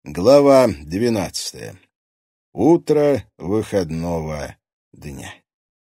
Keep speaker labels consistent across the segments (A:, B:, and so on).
A: Глава 12. Утро выходного дня.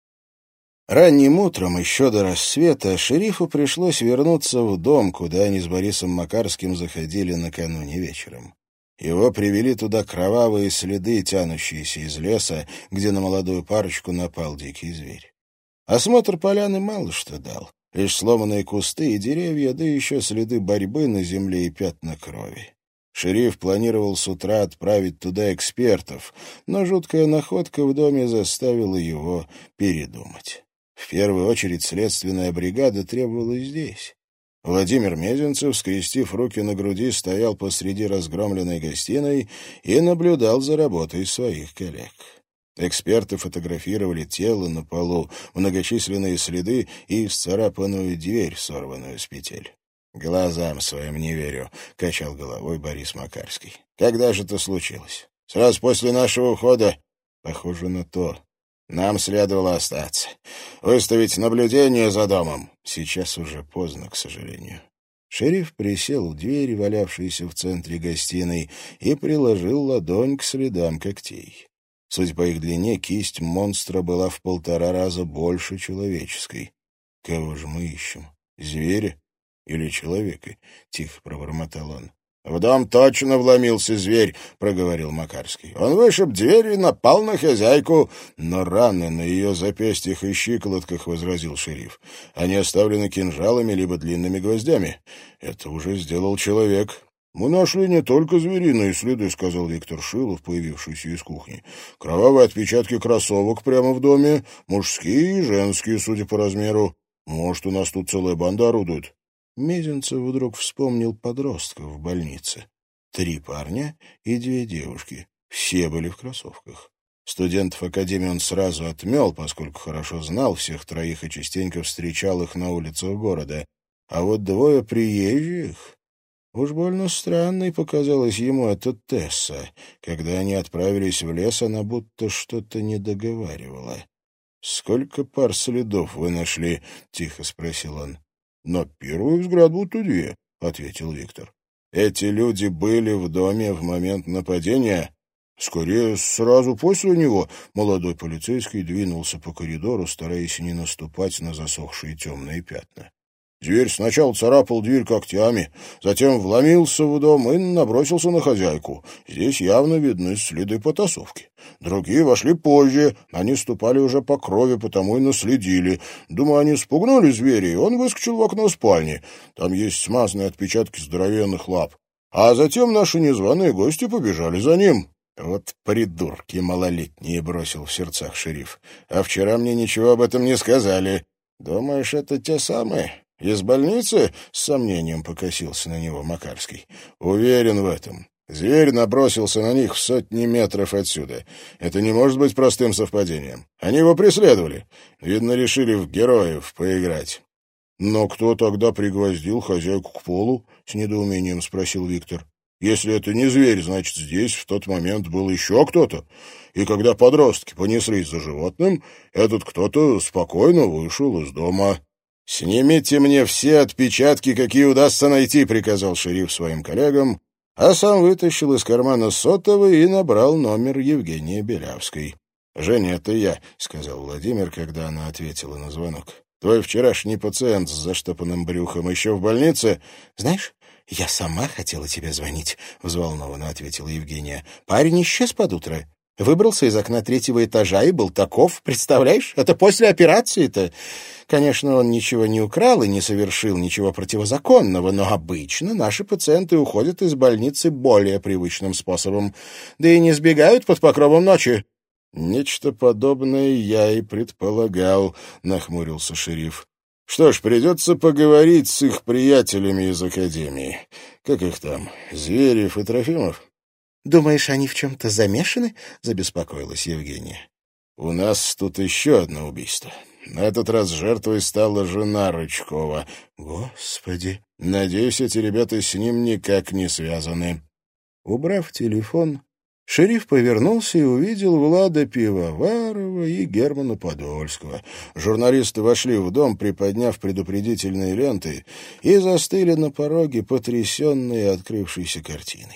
A: Ранним утром, еще до рассвета, шерифу пришлось вернуться в дом, куда они с Борисом Макарским заходили накануне вечером. Его привели туда кровавые следы, тянущиеся из леса, где на молодую парочку напал дикий зверь. Осмотр поляны мало что дал. Лишь сломанные кусты и деревья, да еще следы борьбы на земле и пятна крови. Шериф планировал с утра отправить туда экспертов, но жуткая находка в доме заставила его передумать. В первую очередь следственная бригада требовалась здесь. Владимир Мезенцев, скрестив руки на груди, стоял посреди разгромленной гостиной и наблюдал за работой своих коллег. Эксперты фотографировали тело на полу, многочисленные следы и исцарапанную дверь, сорванную с петель. «Глазам своим не верю», — качал головой Борис Макарский. «Когда же это случилось? Сразу после нашего ухода?» «Похоже на то. Нам следовало остаться. Выставить наблюдение за домом. Сейчас уже поздно, к сожалению». Шериф присел у двери, валявшейся в центре гостиной, и приложил ладонь к следам когтей. Судя по их длине, кисть монстра была в 1,5 раза больше человеческой. «Кого же мы ищем? Зверя? Или человека?» — тихо пробормотал он. «В дом точно вломился зверь», — проговорил Макарский. «Он вышиб дверь и напал на хозяйку». «Но раны на ее запястьях и щиколотках», — возразил шериф. «Они оставлены кинжалами либо длинными гвоздями. Это уже сделал человек». «Мы нашли не только звериные следы», — сказал Виктор Шилов, появившийся из кухни. «Кровавые отпечатки кроссовок прямо в доме, мужские и женские, судя по размеру. Может, у нас тут целая банда орудует». Мезенцев вдруг вспомнил подростков в больнице. 3 парня и 2 девушки. Все были в кроссовках. Студентов академии он сразу отмел, поскольку хорошо знал всех 3 и частенько встречал их на улицах города. А вот 2 приезжих... Уж больно странной показалась ему эта Тесса. Когда они отправились в лес, она будто что-то не договаривала. «Сколько пар следов вы нашли?» — тихо спросил он. «На первый взгляд будто 2», — ответил Виктор. «Эти люди были в доме в момент нападения?» «Скорее, сразу после него». Молодой полицейский двинулся по коридору, стараясь не наступать на засохшие темные пятна. «Зверь сначала царапал дверь когтями, затем вломился в дом и набросился на хозяйку. Здесь явно видны следы потасовки. Другие вошли позже, они ступали уже по крови, потому и наследили. Думаю, они спугнули зверя, и он выскочил в окно спальни. Там есть смазанные отпечатки здоровенных лап. А затем наши незваные гости побежали за ним». «Вот придурки малолетние», — бросил в сердцах шериф. «А вчера мне ничего об этом не сказали. Думаешь, это те самые?» «Из больницы?» — с сомнением покосился на него Макарский. «Уверен в этом. Зверь набросился на них в 100 метров отсюда. Это не может быть простым совпадением. Они его преследовали. Видно, решили в героев поиграть». «Но кто тогда пригвоздил хозяйку к полу?» — с недоумением спросил Виктор. «Если это не зверь, значит, здесь в тот момент был еще кто-то. И когда подростки понеслись за животным, этот кто-то спокойно вышел из дома». «Снимите мне все отпечатки, какие удастся найти», — приказал шериф своим коллегам, а сам вытащил из кармана сотовый и набрал номер Евгении Белявской. «Женя, это я», — сказал Владимир, когда она ответила на звонок. «Твой вчерашний пациент с заштопанным брюхом еще в больнице?»
B: «Знаешь, я сама хотела тебе звонить», — взволнованно ответила Евгения. «Парень исчез под утро. Выбрался из окна 3-го этажа и был таков. Представляешь, это после операции-то. Конечно, он ничего не украл и не совершил ничего противозаконного, но обычно наши пациенты уходят из больницы более привычным способом, да и не сбегают под покровом ночи».
A: «Нечто подобное я и предполагал», — нахмурился шериф. «Что ж, придется поговорить с их приятелями из академии. Как их там, Зверев и Трофимов?»
B: «Думаешь, они в чем-то замешаны?» — забеспокоилась Евгения.
A: «У нас тут еще одно убийство. На этот раз жертвой стала жена Рычкова».
B: «Господи!»
A: «Надеюсь, эти ребята с ним никак не связаны».
B: Убрав телефон, шериф повернулся и увидел Влада Пивоварова и Германа Подольского.
A: Журналисты вошли в дом, приподняв предупредительные ленты, и застыли на пороге, потрясенные открывшейся картиной.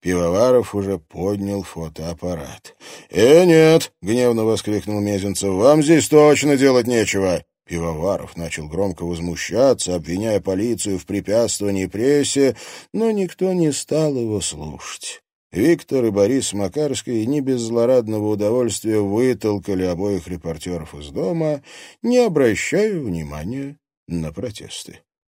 A: Пивоваров уже поднял фотоаппарат. Нет!» — гневно воскликнул Мезенцев. «Вам здесь точно делать нечего!» Пивоваров начал громко возмущаться, обвиняя полицию в препятствовании прессе, но никто не стал его слушать. Виктор и Борис Макарский не без злорадного удовольствия вытолкали обоих репортеров из дома, не обращая внимания на протесты.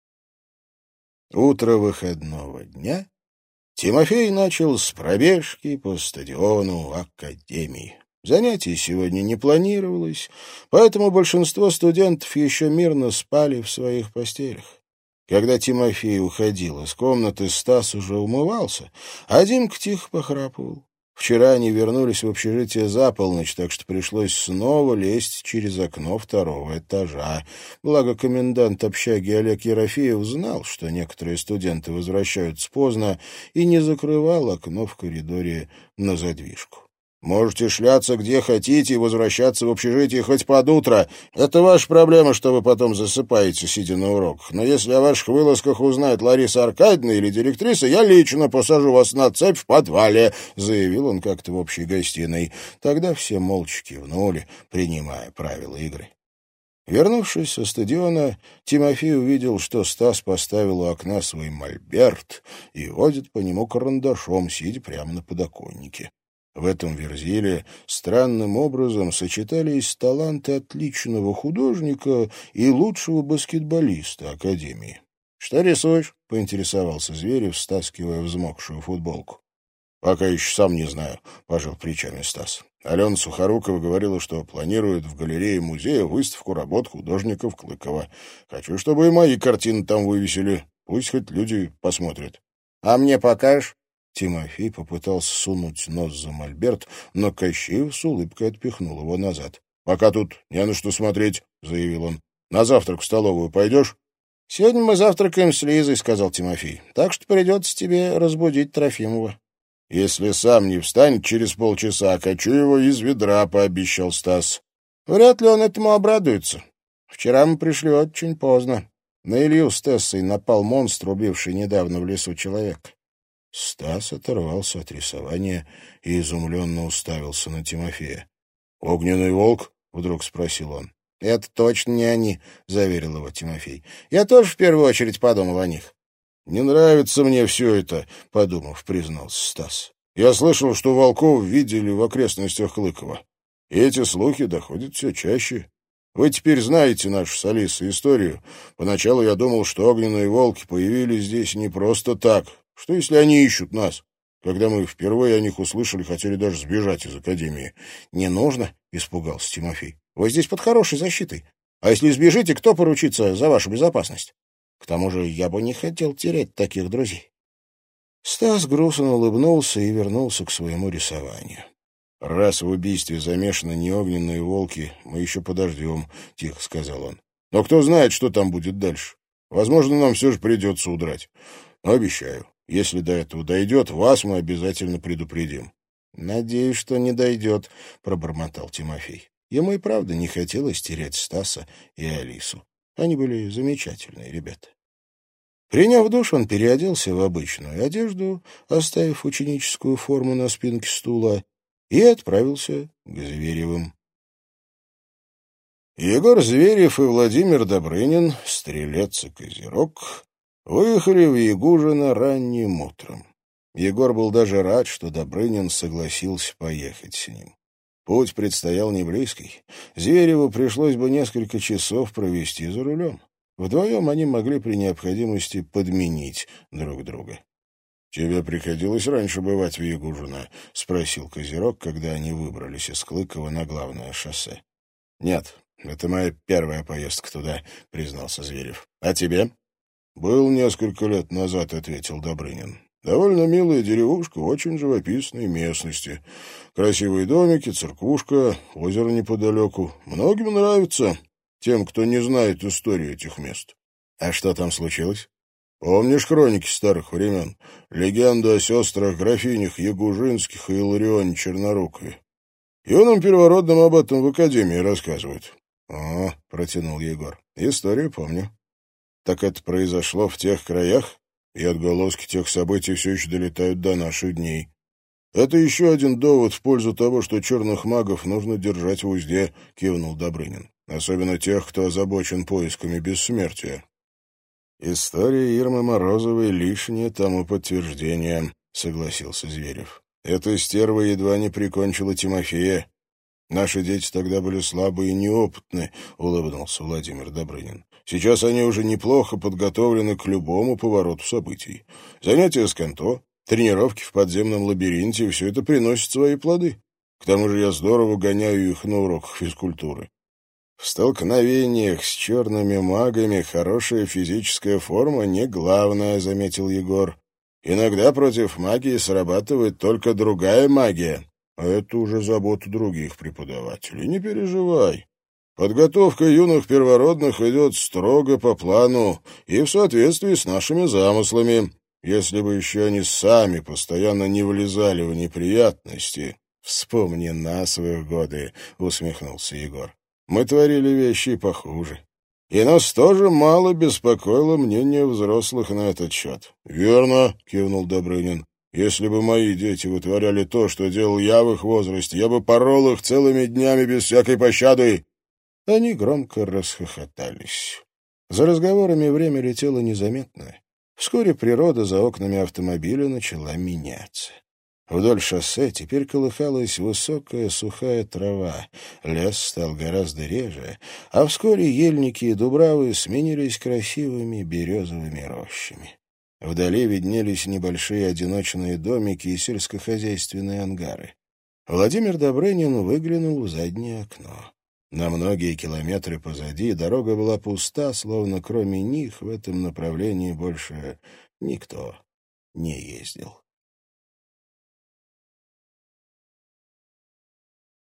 A: Утро выходного дня Тимофей начал с пробежки по стадиону Академии. Занятий сегодня не планировалось, поэтому большинство студентов еще мирно спали в своих постелях. Когда Тимофей уходил из комнаты, Стас уже умывался, а Димка тихо похрапывал. Вчера они вернулись в общежитие за полночь, так что пришлось снова лезть через окно второго этажа. Благо комендант общаги Олег Ерофеев знал, что некоторые студенты возвращаются поздно, и не закрывал окно в коридоре на задвижку. «Можете шляться где хотите и возвращаться в общежитие хоть под утро. Это ваша проблема, что вы потом засыпаете, сидя на уроках. Но если о ваших вылазках узнает Лариса Аркадьевна или директриса, я лично посажу вас на цепь в подвале», — заявил он как-то в общей гостиной. Тогда все молча кивнули, принимая правила игры. Вернувшись со стадиона, Тимофей увидел, что Стас поставил у окна свой мольберт и водит по нему карандашом, сидя прямо на подоконнике. В этом верзиле странным образом сочетались таланты отличного художника и лучшего баскетболиста Академии. «Что рисуешь?» — поинтересовался Зверев, стаскивая взмокшую футболку. «Пока еще сам не знаю», — пожал плечами Стас. Алена Сухорукова говорила, что планирует в галерее музея выставку работ художников Клыкова. Хочу, чтобы и мои картины там вывесили. Пусть хоть люди посмотрят. «А мне покажешь?» Тимофей попытался сунуть нос за мольберт, но Кощеев с улыбкой отпихнул его назад. «Пока тут не на что смотреть», — заявил он. «На завтрак в столовую пойдешь?» «Сегодня мы завтракаем с Лизой», — сказал Тимофей. «Так что придется тебе разбудить Трофимова». «Если сам не встанет через полчаса, качу его из ведра», — пообещал Стас. «Вряд ли он этому обрадуется. Вчера мы пришли очень поздно. На Илью с Тессой напал монстр, убивший недавно в лесу человека». Стас оторвался от рисования и изумленно уставился на Тимофея. «Огненный волк?» — вдруг спросил он. «Это точно не они», — заверил его Тимофей. «Я тоже в первую очередь подумал о них». «Не нравится мне все это», — подумав, признался Стас. «Я слышал, что волков видели в окрестностях Клыкова. И эти слухи доходят все чаще. Вы теперь знаете нашу с Алисой историю. Поначалу я думал, что огненные волки появились здесь не просто так. Что, если они ищут нас? Когда мы впервые о них услышали, хотели даже сбежать из академии». «Не нужно», — испугался Тимофей. «Вы здесь под хорошей защитой. А если сбежите, кто поручится за вашу безопасность? К тому же я бы не хотел терять таких друзей». Стас грустно улыбнулся и вернулся к своему рисованию. «Раз в убийстве замешаны не огненные волки, мы еще подождем», — тихо сказал он. «Но кто знает, что там будет дальше. Возможно, нам все же придется удрать. Но обещаю, если до этого дойдет, вас мы обязательно предупредим». «Надеюсь, что не дойдет», — пробормотал Тимофей. Ему и правда не хотелось терять Стаса и Алису. Они были замечательные ребята. Приняв душ, он переоделся в обычную одежду, оставив ученическую форму на спинке стула, и отправился к Зверевым. Егор Зверев и Владимир Добрынин, стрелец и козерог, выехали в Ягужино ранним утром. Егор был даже рад, что Добрынин согласился поехать с ним. Путь предстоял неблизкий. Звереву пришлось бы несколько часов провести за рулем. Вдвоем они могли при необходимости подменить друг друга. «Тебе приходилось раньше бывать в Ягужино?» — спросил Козерог, когда они выбрались из Клыкова на главное шоссе. «Нет, это моя первая поездка туда», — признался Зверев. «А тебе?» «Был несколько лет назад», — ответил Добрынин. «Довольно милая деревушка, очень живописной местности. Красивые домики, церквушка, озеро неподалеку. Многим нравится, тем, кто не знает историю этих мест». «А что там случилось?» «Помнишь хроники старых времен? Легенду о сестрах-графинях Ягужинских и Иларионе Чернорукове. Юным первородным об этом в академии рассказывают». «О», — протянул Егор, — «историю помню». «Так это произошло в тех краях?» и отголоски тех событий все еще долетают до наших дней. Это еще один довод в пользу того, что черных магов нужно держать в узде, — кивнул Добрынин. Особенно тех, кто озабочен поисками бессмертия. История Ирмы Морозовой — лишнее тому подтверждение, — согласился Зверев. Эта стерва едва не прикончила Тимофея. Наши дети тогда были слабые и неопытны, — улыбнулся Владимир Добрынин. Сейчас они уже неплохо подготовлены к любому повороту событий. Занятия с канто, тренировки в подземном лабиринте — все это приносит свои плоды. К тому же я здорово гоняю их на уроках физкультуры. В столкновениях с черными магами хорошая физическая форма не главное, — заметил Егор. Иногда против магии срабатывает только другая магия. А это уже забота других преподавателей. Не переживай. Подготовка юных первородных идет строго по плану и в соответствии с нашими замыслами. Если бы еще они сами постоянно не влезали в неприятности. — Вспомни нас в их годы, — усмехнулся Егор. — Мы творили вещи и похуже. И нас тоже мало беспокоило мнение взрослых на этот счет. — Верно, — кивнул Добрынин. — Если бы мои дети вытворяли то, что делал я в их возрасте, я бы порол их целыми днями без всякой пощады. Они громко расхохотались. За разговорами время летело незаметно. Вскоре природа за окнами автомобиля начала меняться. Вдоль шоссе теперь колыхалась высокая сухая трава, лес стал гораздо реже, а вскоре ельники и дубравы сменились красивыми березовыми рощами. Вдали виднелись небольшие одиночные домики и сельскохозяйственные ангары. Владимир Добрынин выглянул в заднее окно. На многие километры позади дорога была пуста, словно кроме них в этом направлении больше никто не ездил.